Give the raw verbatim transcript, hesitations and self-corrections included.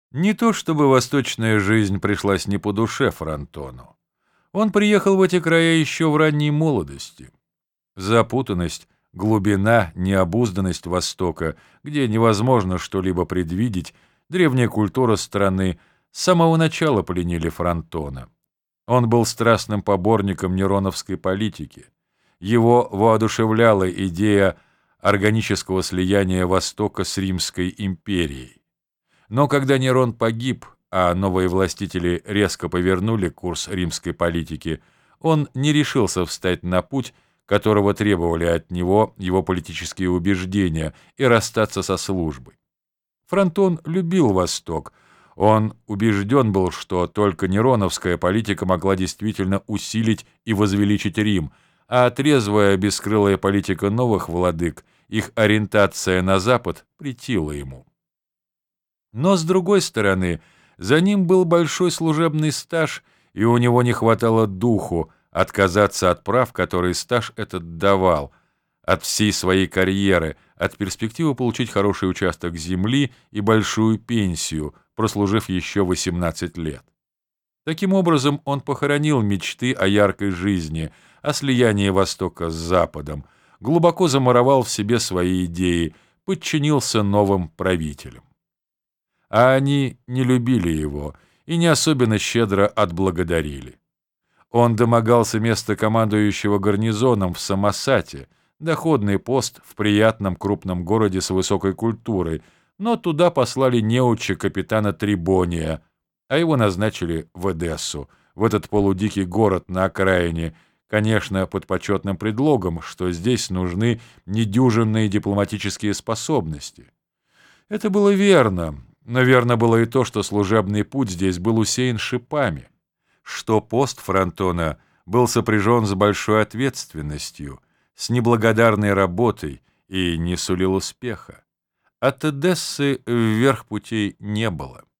Не то чтобы восточная жизнь пришлась не по душе Франтону. Он приехал в эти края еще в ранней молодости. Запутанность, глубина, необузданность Востока, где невозможно что-либо предвидеть, древняя культура страны с самого начала пленили Франтона. Он был страстным поборником нероновской политики. Его воодушевляла идея органического слияния Востока с Римской империей. Но когда Нерон погиб, а новые властители резко повернули курс римской политики, он не решился встать на путь, которого требовали от него его политические убеждения, и расстаться со службой. Франтон любил Восток. Он убежден был, что только нероновская политика могла действительно усилить и возвеличить Рим, а трезвая бескрылая политика новых владык, их ориентация на Запад, претила ему. Но, с другой стороны, за ним был большой служебный стаж, и у него не хватало духу отказаться от прав, которые стаж этот давал, от всей своей карьеры, от перспективы получить хороший участок земли и большую пенсию, прослужив еще восемнадцать лет. Таким образом, он похоронил мечты о яркой жизни, о слиянии Востока с Западом, глубоко замуровал в себе свои идеи, подчинился новым правителям. А они не любили его и не особенно щедро отблагодарили. Он домогался места командующего гарнизоном в Самосате, доходный пост в приятном крупном городе с высокой культурой, но туда послали неуча капитана Трибония, а его назначили в Эдессу, в этот полудикий город на окраине, конечно, под почетным предлогом, что здесь нужны недюжинные дипломатические способности. Это было верно, но верно было и то, что служебный путь здесь был усеян шипами, что пост Франтона был сопряжен с большой ответственностью, с неблагодарной работой и не сулил успеха. От Эдессы вверх путей не было.